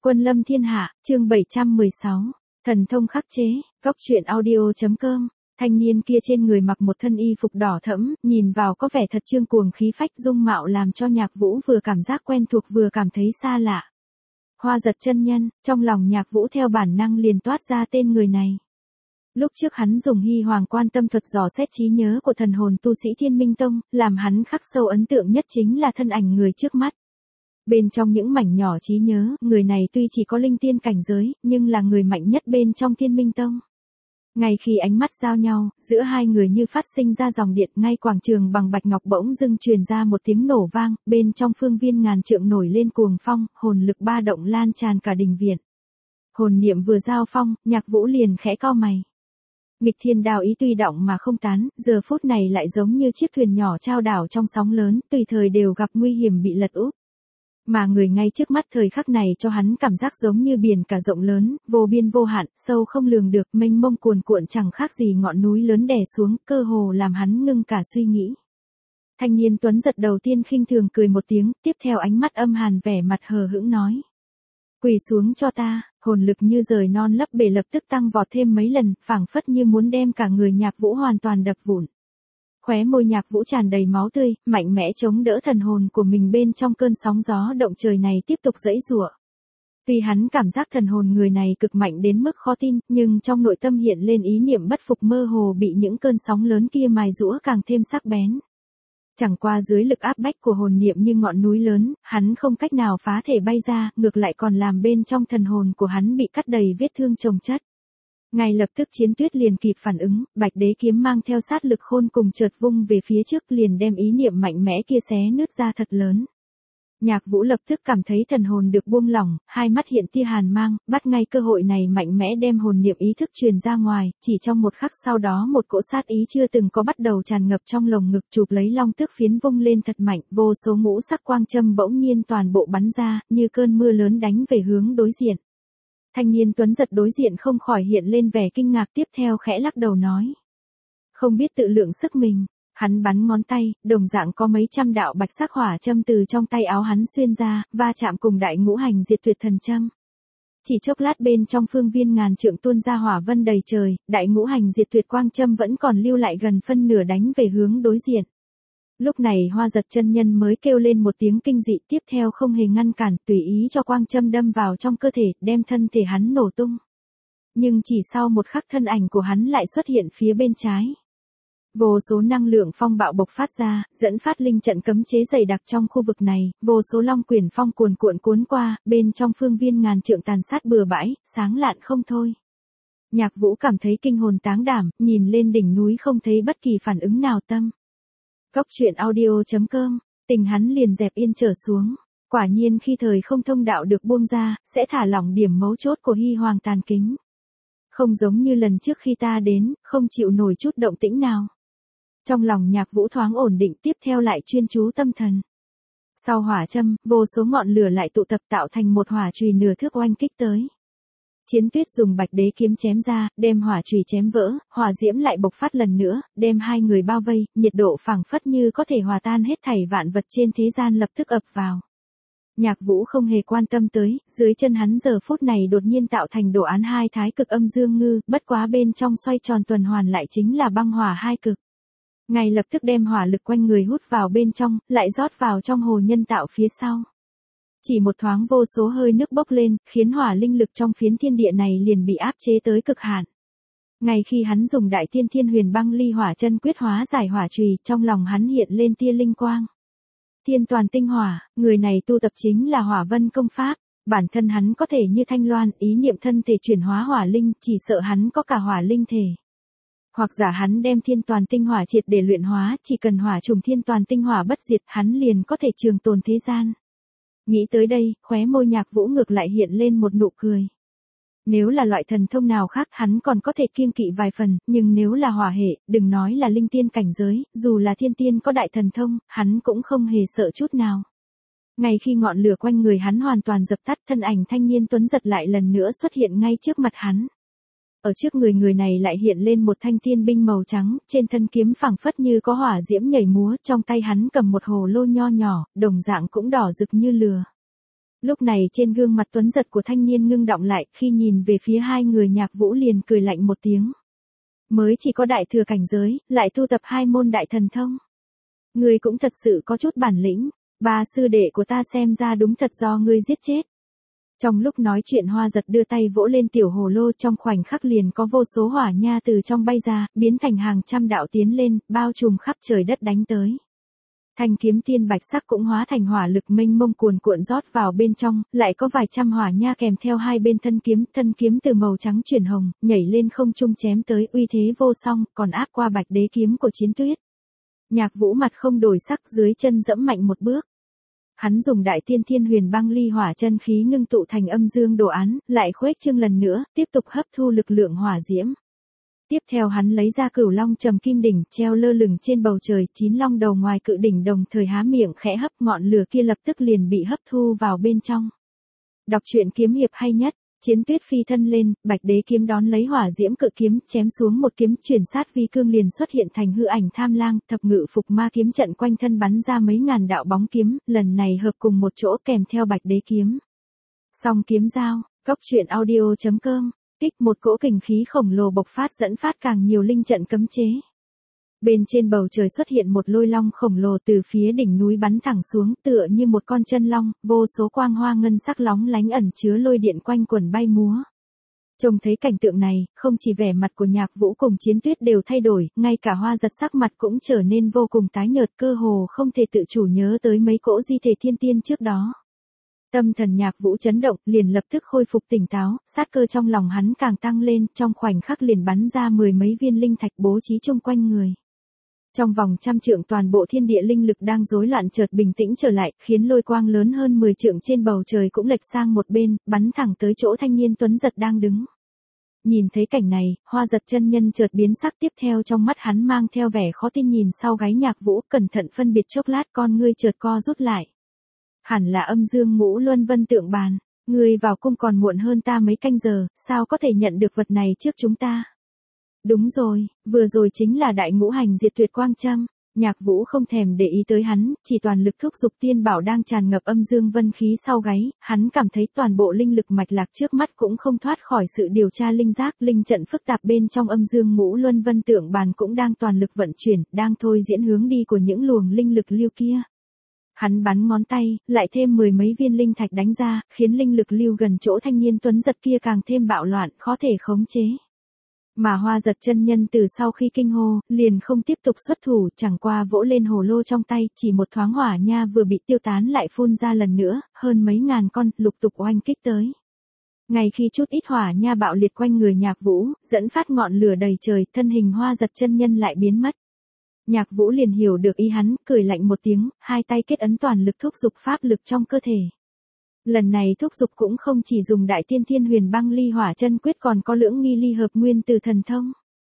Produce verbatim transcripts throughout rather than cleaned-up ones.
Quân lâm thiên hạ, chương bảy trăm mười sáu. Thần thông khắc chế, góc truyện audio.com. Thanh niên kia trên người mặc một thân y phục đỏ thẫm, nhìn vào có vẻ thật trương cuồng khí phách, dung mạo làm cho Nhạc Vũ vừa cảm giác quen thuộc vừa cảm thấy xa lạ. Hoa Giật chân nhân, trong lòng Nhạc Vũ theo bản năng liền toát ra tên người này. Lúc trước hắn dùng Hy Hoàng Quan Tâm thuật dò xét trí nhớ của thần hồn tu sĩ Thiên Minh Tông, làm hắn khắc sâu ấn tượng nhất chính là thân ảnh người trước mắt. Bên trong những mảnh nhỏ trí nhớ, người này tuy chỉ có linh tiên cảnh giới, nhưng là người mạnh nhất bên trong Thiên Minh Tông. Ngay khi ánh mắt giao nhau, giữa hai người như phát sinh ra dòng điện, ngay quảng trường bằng bạch ngọc bỗng dưng truyền ra một tiếng nổ vang, bên trong phương viên ngàn trượng nổi lên cuồng phong, hồn lực ba động lan tràn cả đình viện. Hồn niệm vừa giao phong, Nhạc Vũ liền khẽ cau mày. Nghịch thiên đao ý tuy động mà không tán, giờ phút này lại giống như chiếc thuyền nhỏ trao đảo trong sóng lớn, tùy thời đều gặp nguy hiểm bị lật úp. Mà người ngay trước mắt thời khắc này cho hắn cảm giác giống như biển cả rộng lớn, vô biên vô hạn, sâu không lường được, mênh mông cuồn cuộn chẳng khác gì ngọn núi lớn đè xuống, cơ hồ làm hắn ngưng cả suy nghĩ. Thanh niên tuấn giật đầu tiên khinh thường cười một tiếng, tiếp theo ánh mắt âm hàn vẻ mặt hờ hững nói. Quỳ xuống cho ta, hồn lực như rời non lấp bể lập tức tăng vọt thêm mấy lần, phảng phất như muốn đem cả người Nhạc Vũ hoàn toàn đập vụn. Khóe môi Nhạc Vũ tràn đầy máu tươi, mạnh mẽ chống đỡ thần hồn của mình bên trong cơn sóng gió động trời này tiếp tục giãy giụa. Tuy hắn cảm giác thần hồn người này cực mạnh đến mức khó tin, nhưng trong nội tâm hiện lên ý niệm bất phục, mơ hồ bị những cơn sóng lớn kia mài giũa càng thêm sắc bén. Chẳng qua dưới lực áp bách của hồn niệm như ngọn núi lớn, hắn không cách nào phá thể bay ra, ngược lại còn làm bên trong thần hồn của hắn bị cắt đầy vết thương chồng chất. Ngay lập tức Chiến Tuyết liền kịp phản ứng, Bạch Đế kiếm mang theo sát lực khôn cùng chợt vung về phía trước, liền đem ý niệm mạnh mẽ kia xé nứt ra thật lớn. Nhạc Vũ lập tức cảm thấy thần hồn được buông lỏng, hai mắt hiện tia hàn mang, bắt ngay cơ hội này mạnh mẽ đem hồn niệm ý thức truyền ra ngoài, chỉ trong một khắc sau đó một cỗ sát ý chưa từng có bắt đầu tràn ngập trong lồng ngực, chụp lấy long tước phiến vung lên thật mạnh, vô số ngũ sắc quang châm bỗng nhiên toàn bộ bắn ra, như cơn mưa lớn đánh về hướng đối diện. Thanh niên tuấn giật đối diện không khỏi hiện lên vẻ kinh ngạc, tiếp theo khẽ lắc đầu nói. Không biết tự lượng sức mình, hắn bắn ngón tay, đồng dạng có mấy trăm đạo bạch sắc hỏa châm từ trong tay áo hắn xuyên ra, va chạm cùng đại ngũ hành diệt tuyệt thần châm. Chỉ chốc lát bên trong phương viên ngàn trượng tuôn ra hỏa vân đầy trời, đại ngũ hành diệt tuyệt quang châm vẫn còn lưu lại gần phân nửa đánh về hướng đối diện. Lúc này Hoa Giật chân nhân mới kêu lên một tiếng kinh dị, tiếp theo không hề ngăn cản, tùy ý cho quang châm đâm vào trong cơ thể, đem thân thể hắn nổ tung. Nhưng chỉ sau một khắc thân ảnh của hắn lại xuất hiện phía bên trái. Vô số năng lượng phong bạo bộc phát ra, dẫn phát linh trận cấm chế dày đặc trong khu vực này, vô số long quyển phong cuồn cuộn cuốn qua, bên trong phương viên ngàn trượng tàn sát bừa bãi, sáng lạn không thôi. Nhạc Vũ cảm thấy kinh hồn táng đảm, nhìn lên đỉnh núi không thấy bất kỳ phản ứng nào tâm. Góc truyện audio.com, tình hắn liền dẹp yên trở xuống. Quả nhiên khi thời không thông đạo được buông ra, sẽ thả lỏng điểm mấu chốt của Hy Hoàng tàn kính. Không giống như lần trước khi ta đến, không chịu nổi chút động tĩnh nào. Trong lòng Nhạc Vũ thoáng ổn định, tiếp theo lại chuyên chú tâm thần. Sau hỏa châm, vô số ngọn lửa lại tụ tập tạo thành một hỏa chùy nửa thước oanh kích tới. Chiến Tuyết dùng Bạch Đế kiếm chém ra, đem hỏa chùy chém vỡ, hỏa diễm lại bộc phát lần nữa, đem hai người bao vây, nhiệt độ phảng phất như có thể hòa tan hết thảy vạn vật trên thế gian lập tức ập vào. Nhạc Vũ không hề quan tâm tới, dưới chân hắn giờ phút này đột nhiên tạo thành đồ án hai thái cực âm dương ngư, bất quá bên trong xoay tròn tuần hoàn lại chính là băng hỏa hai cực. Ngay lập tức đem hỏa lực quanh người hút vào bên trong, lại rót vào trong hồ nhân tạo phía sau. Chỉ một thoáng vô số hơi nước bốc lên, khiến hỏa linh lực trong phiến thiên địa này liền bị áp chế tới cực hạn. Ngay khi hắn dùng Đại Tiên Thiên Huyền Băng Ly Hỏa Chân quyết hóa giải hỏa chùy, trong lòng hắn hiện lên tia linh quang. Thiên toàn tinh hỏa, người này tu tập chính là Hỏa Vân công pháp, bản thân hắn có thể như thanh loan, ý niệm thân thể chuyển hóa hỏa linh, chỉ sợ hắn có cả hỏa linh thể. Hoặc giả hắn đem thiên toàn tinh hỏa triệt để luyện hóa, chỉ cần hỏa trùng thiên toàn tinh hỏa bất diệt, hắn liền có thể trường tồn thế gian. Nghĩ tới đây, khóe môi Nhạc Vũ ngược lại hiện lên một nụ cười. Nếu là loại thần thông nào khác hắn còn có thể kiêng kỵ vài phần, nhưng nếu là hỏa hệ, đừng nói là linh tiên cảnh giới, dù là thiên tiên có đại thần thông, hắn cũng không hề sợ chút nào. Ngay khi ngọn lửa quanh người hắn hoàn toàn dập tắt, thân ảnh thanh niên tuấn giật lại lần nữa xuất hiện ngay trước mặt hắn. Ở trước người người này lại hiện lên một thanh thiên binh màu trắng, trên thân kiếm phảng phất như có hỏa diễm nhảy múa, trong tay hắn cầm một hồ lô nho nhỏ, đồng dạng cũng đỏ rực như lửa. Lúc này trên gương mặt tuấn giật của thanh niên ngưng đọng lại, khi nhìn về phía hai người Nhạc Vũ liền cười lạnh một tiếng. Mới chỉ có đại thừa cảnh giới, lại tu tập hai môn đại thần thông. Ngươi cũng thật sự có chút bản lĩnh, ba sư đệ của ta xem ra đúng thật do ngươi giết chết. Trong lúc nói chuyện Hoa Giật đưa tay vỗ lên tiểu hồ lô, trong khoảnh khắc liền có vô số hỏa nha từ trong bay ra, biến thành hàng trăm đạo tiến lên, bao trùm khắp trời đất đánh tới. Thanh kiếm tiên bạch sắc cũng hóa thành hỏa lực mênh mông cuồn cuộn rót vào bên trong, lại có vài trăm hỏa nha kèm theo hai bên thân kiếm, thân kiếm từ màu trắng chuyển hồng, nhảy lên không trung chém tới, uy thế vô song, còn áp qua Bạch Đế kiếm của Chiến Tuyết. Nhạc Vũ mặt không đổi sắc, dưới chân dẫm mạnh một bước. Hắn dùng đại tiên thiên huyền băng ly hỏa chân khí ngưng tụ thành âm dương đồ án, lại khuếch trương lần nữa, tiếp tục hấp thu lực lượng hỏa diễm. Tiếp theo hắn lấy ra Cửu Long Trầm Kim Đỉnh, treo lơ lửng trên bầu trời, chín long đầu ngoài cự đỉnh đồng thời há miệng khẽ hấp, ngọn lửa kia lập tức liền bị hấp thu vào bên trong. Đọc truyện kiếm hiệp hay nhất. Chiến Tuyết phi thân lên, Bạch Đế kiếm đón lấy hỏa diễm cự kiếm, chém xuống một kiếm, chuyển sát vi cương liền xuất hiện thành hư ảnh tham lang, thập ngự phục ma kiếm trận quanh thân bắn ra mấy ngàn đạo bóng kiếm, lần này hợp cùng một chỗ kèm theo Bạch Đế kiếm. Song kiếm giao, góc truyện audio chấm com, kích một cỗ kình khí khổng lồ bộc phát dẫn phát càng nhiều linh trận cấm chế. Bên trên bầu trời xuất hiện một lôi long khổng lồ từ phía đỉnh núi bắn thẳng xuống, tựa như một con chân long, vô số quang hoa ngân sắc lóng lánh ẩn chứa lôi điện quanh quần bay múa. Trông thấy cảnh tượng này, không chỉ vẻ mặt của Nhạc Vũ cùng Chiến Tuyết đều thay đổi, ngay cả Hoa Giật sắc mặt cũng trở nên vô cùng tái nhợt, cơ hồ không thể tự chủ nhớ tới mấy cỗ di thể thiên tiên trước đó. Tâm thần Nhạc Vũ chấn động, liền lập tức khôi phục tỉnh táo, sát cơ trong lòng hắn càng tăng lên, trong khoảnh khắc liền bắn ra mười mấy viên linh thạch bố trí chung quanh người. Trong vòng trăm trượng toàn bộ thiên địa linh lực đang rối loạn chợt bình tĩnh trở lại, khiến lôi quang lớn hơn mười trượng trên bầu trời cũng lệch sang một bên, bắn thẳng tới chỗ thanh niên tuấn giật đang đứng. Nhìn thấy cảnh này, Hoa Giật chân nhân chợt biến sắc, tiếp theo trong mắt hắn mang theo vẻ khó tin nhìn sau gáy Nhạc Vũ, cẩn thận phân biệt chốc lát, con ngươi chợt co rút lại. Hẳn là âm dương ngũ luân vân tượng bàn, ngươi vào cung còn muộn hơn ta mấy canh giờ, sao có thể nhận được vật này trước chúng ta? Đúng rồi, vừa rồi chính là đại ngũ hành diệt tuyệt quang châm. Nhạc Vũ không thèm để ý tới hắn, chỉ toàn lực thúc giục tiên bảo đang tràn ngập âm dương vân khí sau gáy, hắn cảm thấy toàn bộ linh lực mạch lạc trước mắt cũng không thoát khỏi sự điều tra linh giác, linh trận phức tạp bên trong âm dương ngũ luân vân tượng bàn cũng đang toàn lực vận chuyển, đang thôi diễn hướng đi của những luồng linh lực lưu kia. Hắn bắn ngón tay, lại thêm mười mấy viên linh thạch đánh ra, khiến linh lực lưu gần chỗ thanh niên tuấn giật kia càng thêm bạo loạn, khó thể khống chế. Mà Hoa Giật chân nhân từ sau khi kinh hô, liền không tiếp tục xuất thủ, chẳng qua vỗ lên hồ lô trong tay, chỉ một thoáng hỏa nha vừa bị tiêu tán lại phun ra lần nữa, hơn mấy ngàn con, lục tục oanh kích tới. Ngay khi chút ít hỏa nha bạo liệt quanh người Nhạc Vũ, dẫn phát ngọn lửa đầy trời, thân hình Hoa Giật chân nhân lại biến mất. Nhạc Vũ liền hiểu được ý hắn, cười lạnh một tiếng, hai tay kết ấn toàn lực thúc giục pháp lực trong cơ thể. Lần này thúc giục cũng không chỉ dùng đại tiên thiên huyền băng ly hỏa chân quyết, còn có lưỡng nghi ly hợp nguyên từ thần thông.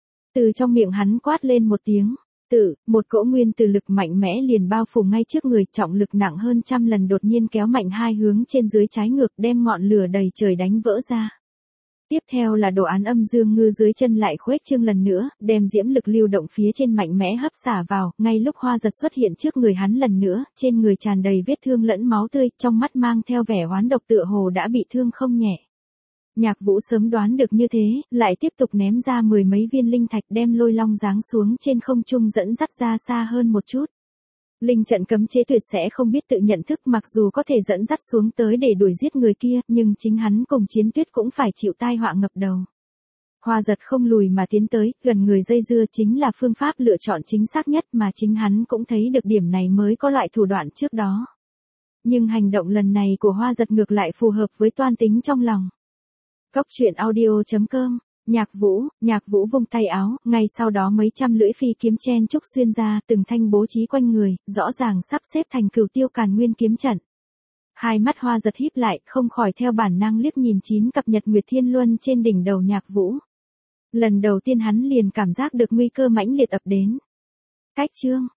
Từ trong miệng hắn quát lên một tiếng, tự, một cỗ nguyên từ lực mạnh mẽ liền bao phủ ngay trước người, trọng lực nặng hơn trăm lần đột nhiên kéo mạnh hai hướng trên dưới trái ngược, đem ngọn lửa đầy trời đánh vỡ ra. Tiếp theo là đồ án âm dương ngư dưới chân lại khuếch trương lần nữa, đem diễm lực lưu động phía trên mạnh mẽ hấp xả vào, ngay lúc Hoa Giật xuất hiện trước người hắn lần nữa, trên người tràn đầy vết thương lẫn máu tươi, trong mắt mang theo vẻ oán độc tựa hồ đã bị thương không nhẹ. Nhạc Vũ sớm đoán được như thế, lại tiếp tục ném ra mười mấy viên linh thạch đem lôi long giáng xuống trên không trung dẫn dắt ra xa hơn một chút. Linh trận cấm chế tuyệt sẽ không biết tự nhận thức, mặc dù có thể dẫn dắt xuống tới để đuổi giết người kia, nhưng chính hắn cùng Chiến Tuyết cũng phải chịu tai họa ngập đầu. Hoa Giật không lùi mà tiến tới, gần người dây dưa chính là phương pháp lựa chọn chính xác nhất, mà chính hắn cũng thấy được điểm này mới có loại thủ đoạn trước đó. Nhưng hành động lần này của Hoa Giật ngược lại phù hợp với toan tính trong lòng. Góc truyện audio chấm com. Nhạc Vũ, Nhạc Vũ vung tay áo, ngay sau đó mấy trăm lưỡi phi kiếm chen chúc xuyên ra, từng thanh bố trí quanh người, rõ ràng sắp xếp thành Cửu Tiêu Càn Nguyên kiếm trận. Hai mắt Hoa Giật híp lại, không khỏi theo bản năng liếc nhìn chín cặp nhật nguyệt thiên luân trên đỉnh đầu Nhạc Vũ. Lần đầu tiên hắn liền cảm giác được nguy cơ mãnh liệt ập đến. Cách chương